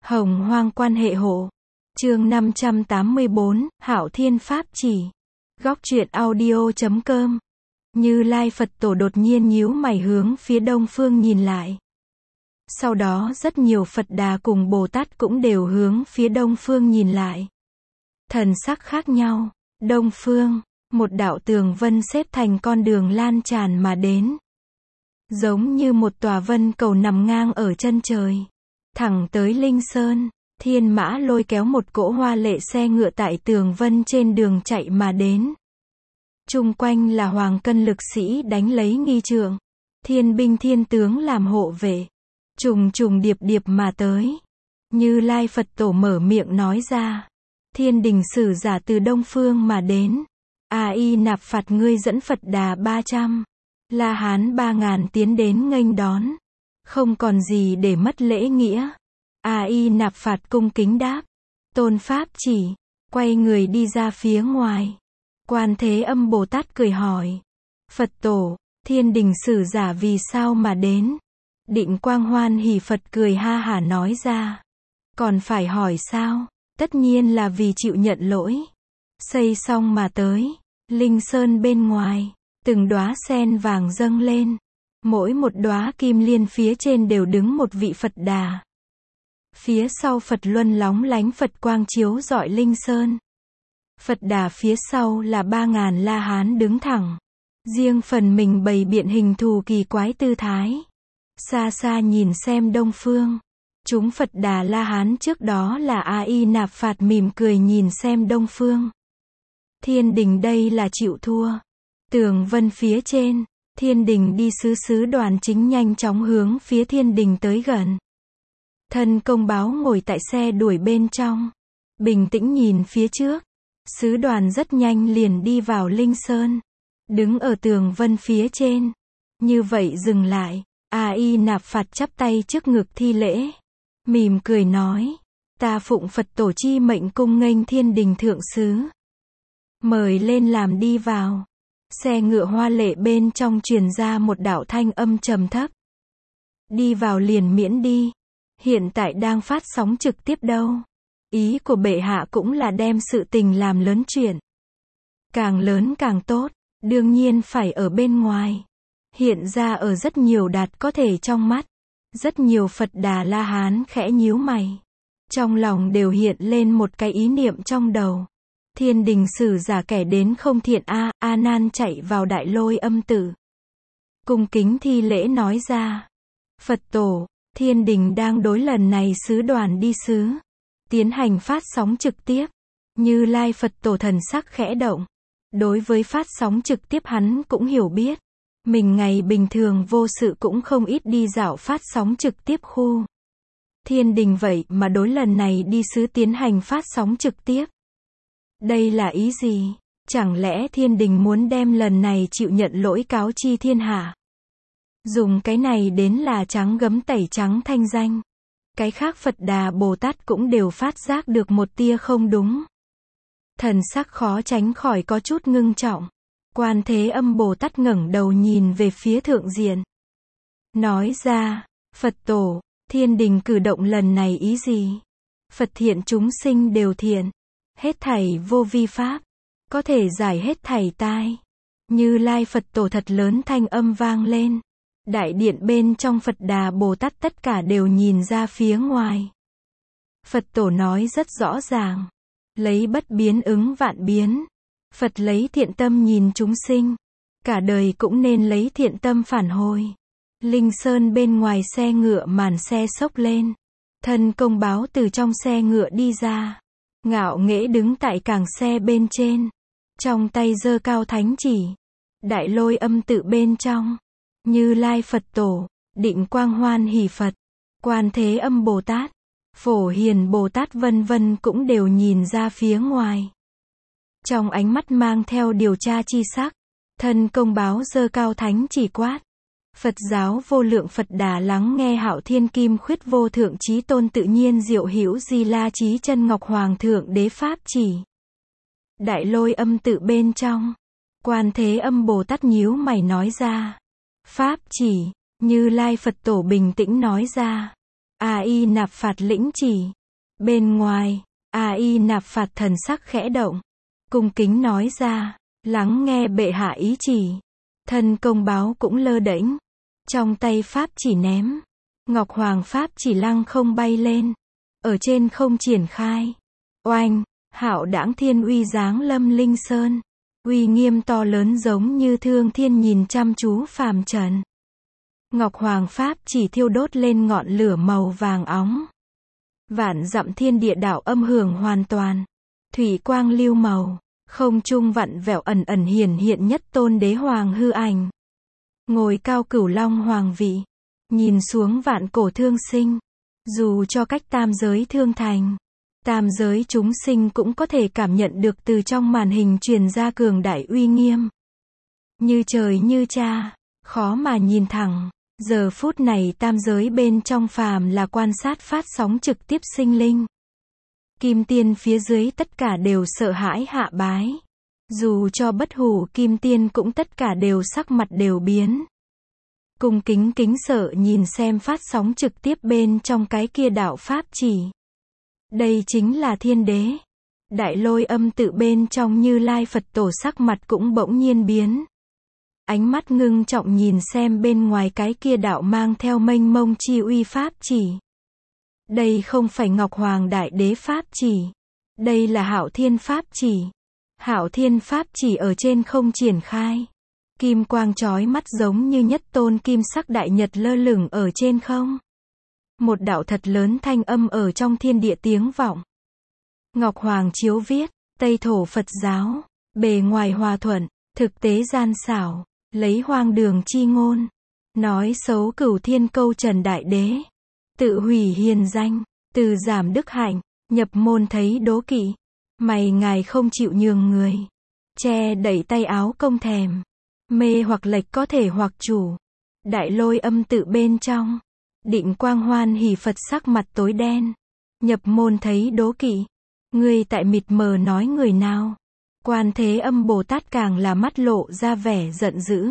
Hồng hoang quan hệ hộ. Chương 584, Hạo Thiên Pháp Chỉ. Góc truyện audio.com. Như Lai Phật Tổ đột nhiên nhíu mày hướng phía đông phương nhìn lại. Sau đó rất nhiều Phật Đà cùng Bồ Tát cũng đều hướng phía đông phương nhìn lại. Thần sắc khác nhau. Đông phương, một đạo tường vân xếp thành con đường lan tràn mà đến. Giống như một tòa vân cầu nằm ngang ở chân trời. Thẳng tới Linh Sơn, Thiên Mã lôi kéo một cỗ hoa lệ xe ngựa tại tường vân trên đường chạy mà đến. Chung quanh là hoàng cân lực sĩ đánh lấy nghi trượng. Thiên binh thiên tướng làm hộ vệ. Trùng trùng điệp điệp mà tới. Như Lai Phật Tổ mở miệng nói ra. Thiên đình sử giả từ đông phương mà đến. A-I Nạp Phạt ngươi dẫn Phật Đà 300. La Hán 3000 tiến đến nghênh đón. Không còn gì để mất lễ nghĩa. A-I Nạp Phạt cung kính đáp. Tôn Pháp chỉ. Quay người đi ra phía ngoài. Quan Thế Âm Bồ Tát cười hỏi. Phật Tổ, thiên đình sử giả vì sao mà đến? Định Quang Hoan Hỷ Phật cười ha hả nói ra. Còn phải hỏi sao? Tất nhiên là vì chịu nhận lỗi. Xây xong mà tới. Linh Sơn bên ngoài, từng đóa sen vàng dâng lên. Mỗi một đóa kim liên phía trên đều đứng một vị Phật Đà. Phía sau Phật Luân lóng lánh Phật quang chiếu rọi Linh Sơn. Phật Đà phía sau là 3000 La Hán đứng thẳng. Riêng phần mình bày biện hình thù kỳ quái tư thái. Xa xa nhìn xem đông phương. Chúng Phật Đà La Hán trước đó là A-I Nạp Phạt mỉm cười nhìn xem đông phương. Thiên đình đây là chịu thua. Tường vân phía trên, thiên đình đi sứ đoàn chính nhanh chóng hướng phía thiên đình tới gần. Thân công báo ngồi tại xe đuổi bên trong. Bình tĩnh nhìn phía trước. Sứ đoàn rất nhanh liền đi vào Linh Sơn. Đứng ở tường vân phía trên. Như vậy dừng lại. A-I Nạp Phạt chắp tay trước ngực thi lễ. Mỉm cười nói. Ta phụng Phật Tổ chi mệnh cung nghênh thiên đình thượng sứ. Mời lên làm đi vào. Xe ngựa hoa lệ bên trong truyền ra một đạo thanh âm trầm thấp. Đi vào liền miễn đi. Hiện tại đang phát sóng trực tiếp đâu. Ý của bệ hạ cũng là đem sự tình làm lớn chuyện. Càng lớn càng tốt. Đương nhiên phải ở bên ngoài. Hiện ra ở rất nhiều đạt có thể trong mắt. Rất nhiều Phật Đà La Hán khẽ nhíu mày. Trong lòng đều hiện lên một cái ý niệm trong đầu. Thiên đình sử giả kẻ đến không thiện A Nan chạy vào Đại Lôi Âm Tự. Cung kính thi lễ nói ra. Phật Tổ, thiên đình đang đối lần này sứ đoàn đi sứ. Tiến hành phát sóng trực tiếp. Như Lai Phật Tổ thần sắc khẽ động. Đối với phát sóng trực tiếp hắn cũng hiểu biết. Mình ngày bình thường vô sự cũng không ít đi dạo phát sóng trực tiếp khu. Thiên đình vậy mà đối lần này đi sứ tiến hành phát sóng trực tiếp. Đây là ý gì? Chẳng lẽ thiên đình muốn đem lần này chịu nhận lỗi cáo chi thiên hạ? Dùng cái này đến là trắng gấm tẩy trắng thanh danh. Cái khác Phật Đà Bồ Tát cũng đều phát giác được một tia không đúng. Thần sắc khó tránh khỏi có chút ngưng trọng. Quan Thế Âm Bồ Tát ngẩng đầu nhìn về phía thượng diện. Nói ra, Phật Tổ, thiên đình cử động lần này ý gì? Phật thiện chúng sinh đều thiện. Hết thảy vô vi pháp. Có thể giải hết thảy tai. Như Lai Phật Tổ thật lớn thanh âm vang lên. Đại điện bên trong Phật Đà Bồ Tát tất cả đều nhìn ra phía ngoài. Phật Tổ nói rất rõ ràng. Lấy bất biến ứng vạn biến. Phật lấy thiện tâm nhìn chúng sinh. Cả đời cũng nên lấy thiện tâm phản hồi. Linh Sơn bên ngoài xe ngựa màn xe xốc lên. Thân công báo từ trong xe ngựa đi ra. Ngạo nghễ đứng tại cảng xe bên trên. Trong tay giơ cao thánh chỉ. Đại Lôi Âm Tự bên trong. Như Lai Phật Tổ, Định Quang Hoan Hỷ Phật, Quan Thế Âm Bồ Tát, Phổ Hiền Bồ Tát vân vân cũng đều nhìn ra phía ngoài. Trong ánh mắt mang theo điều tra chi sắc. Thân công báo giơ cao thánh chỉ quát. Phật giáo vô lượng Phật Đà lắng nghe Hạo Thiên Kim Khuyết Vô Thượng Chí Tôn Tự Nhiên Diệu Hữu Di La Chí Chân Ngọc Hoàng Thượng Đế Pháp chỉ. Đại Lôi Âm Tự bên trong. Quan Thế Âm Bồ Tát nhíu mày nói ra. Pháp chỉ. Như Lai Phật Tổ bình tĩnh nói ra. A-I Nạp Phạt lĩnh chỉ. Bên ngoài, A-I Nạp Phạt thần sắc khẽ động, cung kính nói ra, lắng nghe bệ hạ ý chỉ. Thân công báo cũng lơ đễnh, trong tay pháp chỉ ném, Ngọc Hoàng pháp chỉ lăng không bay lên, ở trên không triển khai. Oanh, hạo đãng thiên uy giáng lâm linh sơn, uy nghiêm to lớn giống như thương thiên nhìn chăm chú phàm trần. Ngọc Hoàng pháp chỉ thiêu đốt lên ngọn lửa màu vàng óng. Vạn dặm thiên địa đảo âm hưởng hoàn toàn, thủy quang lưu màu, không trung vặn vẹo ẩn ẩn hiển hiện nhất tôn đế hoàng hư ảnh. Ngồi cao cửu long hoàng vị, nhìn xuống vạn cổ thương sinh, dù cho cách tam giới thương thành, tam giới chúng sinh cũng có thể cảm nhận được từ trong màn hình truyền ra cường đại uy nghiêm. Như trời như cha, khó mà nhìn thẳng. Giờ phút này tam giới bên trong phàm là quan sát phát sóng trực tiếp sinh linh. Kim tiên phía dưới tất cả đều sợ hãi hạ bái. Dù cho bất hủ kim tiên cũng tất cả đều sắc mặt đều biến. Cung kính kính sợ nhìn xem phát sóng trực tiếp bên trong cái kia đạo pháp chỉ. Đây chính là thiên đế. Đại Lôi Âm tự bên trong Như Lai Phật Tổ sắc mặt cũng bỗng nhiên biến. Ánh mắt ngưng trọng nhìn xem bên ngoài cái kia đạo mang theo mênh mông chi uy pháp chỉ. Đây không phải Ngọc Hoàng Đại Đế pháp chỉ. Đây là Hạo Thiên pháp chỉ. Hạo Thiên pháp chỉ ở trên không triển khai. Kim quang chói mắt giống như nhất tôn kim sắc đại nhật lơ lửng ở trên không. Một đạo thật lớn thanh âm ở trong thiên địa tiếng vọng. Ngọc Hoàng chiếu viết, Tây thổ Phật giáo, bề ngoài hòa thuận, thực tế gian xảo, lấy hoang đường chi ngôn, nói xấu Cửu Thiên câu trần đại đế, tự hủy hiền danh, từ giảm đức hạnh, nhập môn thấy đố kỵ, mày ngài không chịu nhường người, che đẩy tay áo công thèm, mê hoặc lệch có thể hoặc chủ. Đại Lôi Âm tự bên trong, Định Quang Hoan Hỷ Phật sắc mặt tối đen, nhập môn thấy đố kỵ, ngươi tại mịt mờ nói người nào? Quan Thế Âm Bồ Tát càng là mắt lộ ra vẻ giận dữ.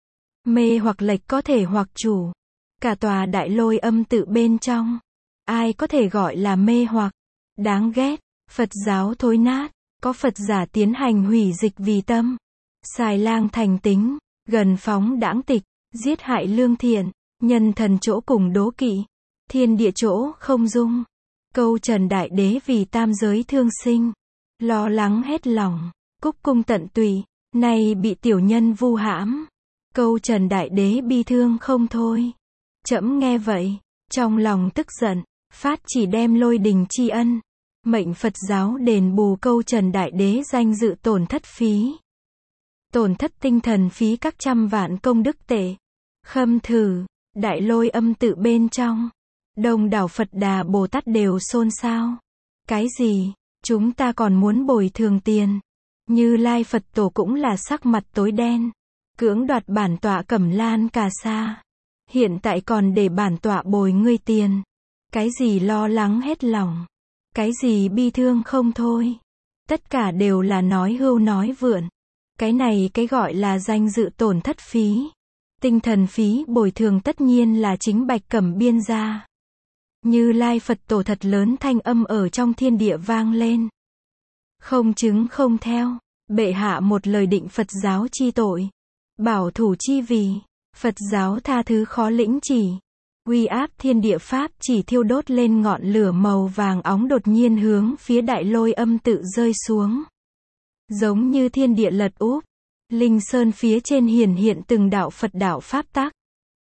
Mê hoặc lệch có thể hoặc chủ. Cả tòa Đại Lôi Âm tự bên trong, ai có thể gọi là mê hoặc? Đáng ghét, Phật giáo thối nát, có Phật giả tiến hành hủy dịch vì tâm, xài lang thành tính, gần phóng đãng tịch, giết hại lương thiện, nhân thần chỗ cùng đố kỵ, thiên địa chỗ không dung. Câu trần đại đế vì tam giới thương sinh, lo lắng hết lòng, cúc cung tận tụy, nay bị tiểu nhân vu hãm. Câu trần đại đế bi thương không thôi. Trẫm nghe vậy, trong lòng tức giận, phát chỉ đem lôi đình tri ân, mệnh Phật giáo đền bù câu trần đại đế danh dự tổn thất phí. Tổn thất tinh thần phí các trăm vạn công đức tệ. Khâm thử, Đại Lôi Âm tự bên trong, đông đảo Phật Đà Bồ Tát đều xôn xao. Cái gì? Chúng ta còn muốn bồi thường tiền. Như Lai Phật Tổ cũng là sắc mặt tối đen. Cưỡng đoạt bản tọa Cẩm Lan Cà Sa. Hiện tại còn để bản tọa bồi ngươi tiền. Cái gì lo lắng hết lòng. Cái gì bi thương không thôi. Tất cả đều là nói hưu nói vượn. Cái này cái gọi là danh dự tổn thất phí. Tinh thần phí bồi thường tất nhiên là chính Bạch Cẩm biên ra. Như Lai Phật Tổ thật lớn thanh âm ở trong thiên địa vang lên. Không chứng không theo, bệ hạ một lời định Phật giáo chi tội. Bảo thủ chi vì, Phật giáo tha thứ khó lĩnh chỉ. Uy áp thiên địa pháp chỉ thiêu đốt lên ngọn lửa màu vàng óng đột nhiên hướng phía Đại Lôi Âm tự rơi xuống. Giống như thiên địa lật úp. Linh sơn phía trên hiển hiện từng đạo Phật đạo pháp tắc.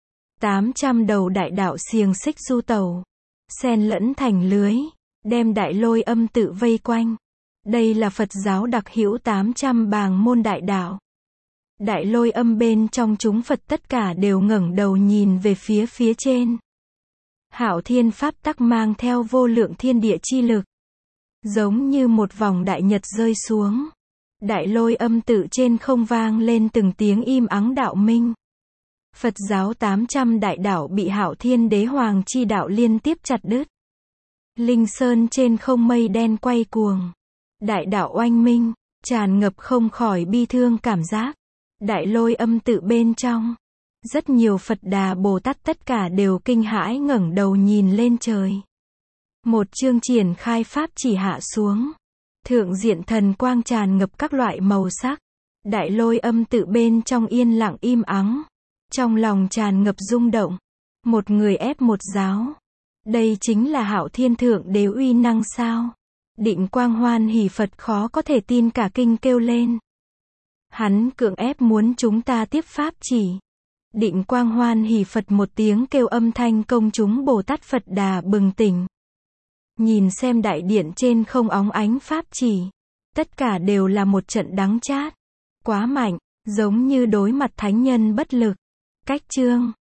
800 đầu đại đạo xiềng xích du tẩu, xen lẫn thành lưới, đem Đại Lôi Âm tự vây quanh. Đây là Phật giáo đặc hữu 800 bàng môn đại đạo. Đại Lôi Âm bên trong chúng Phật tất cả đều ngẩng đầu nhìn về phía trên. Hạo Thiên pháp tắc mang theo vô lượng thiên địa chi lực, giống như một vòng đại nhật rơi xuống. Đại Lôi Âm tự trên không vang lên từng tiếng im ắng đạo minh. Phật giáo 800 đại đạo bị Hạo Thiên Đế Hoàng chi đạo liên tiếp chặt đứt. Linh sơn trên không mây đen quay cuồng. Đại đạo oanh minh, tràn ngập không khỏi bi thương cảm giác. Đại Lôi Âm tự bên trong, Rất nhiều Phật Đà Bồ Tát tất cả đều kinh hãi ngẩng đầu nhìn lên trời. Một chương triển khai pháp chỉ hạ xuống. Thượng diện thần quang tràn ngập các loại màu sắc. Đại lôi âm tự bên trong yên lặng im ắng. Trong lòng tràn ngập rung động. Một người ép một giáo. Đây chính là Hạo Thiên Thượng Đế uy năng sao? Định Quang hoan hỉ Phật khó có thể tin cả kinh kêu lên. Hắn cưỡng ép muốn chúng ta tiếp pháp chỉ. Định Quang hoan hỉ Phật một tiếng kêu âm thanh công chúng Bồ Tát Phật Đà bừng tỉnh. Nhìn xem đại điện trên không óng ánh pháp chỉ. Tất cả đều là một trận đắng chát. Quá mạnh, giống như đối mặt thánh nhân bất lực. Cách chương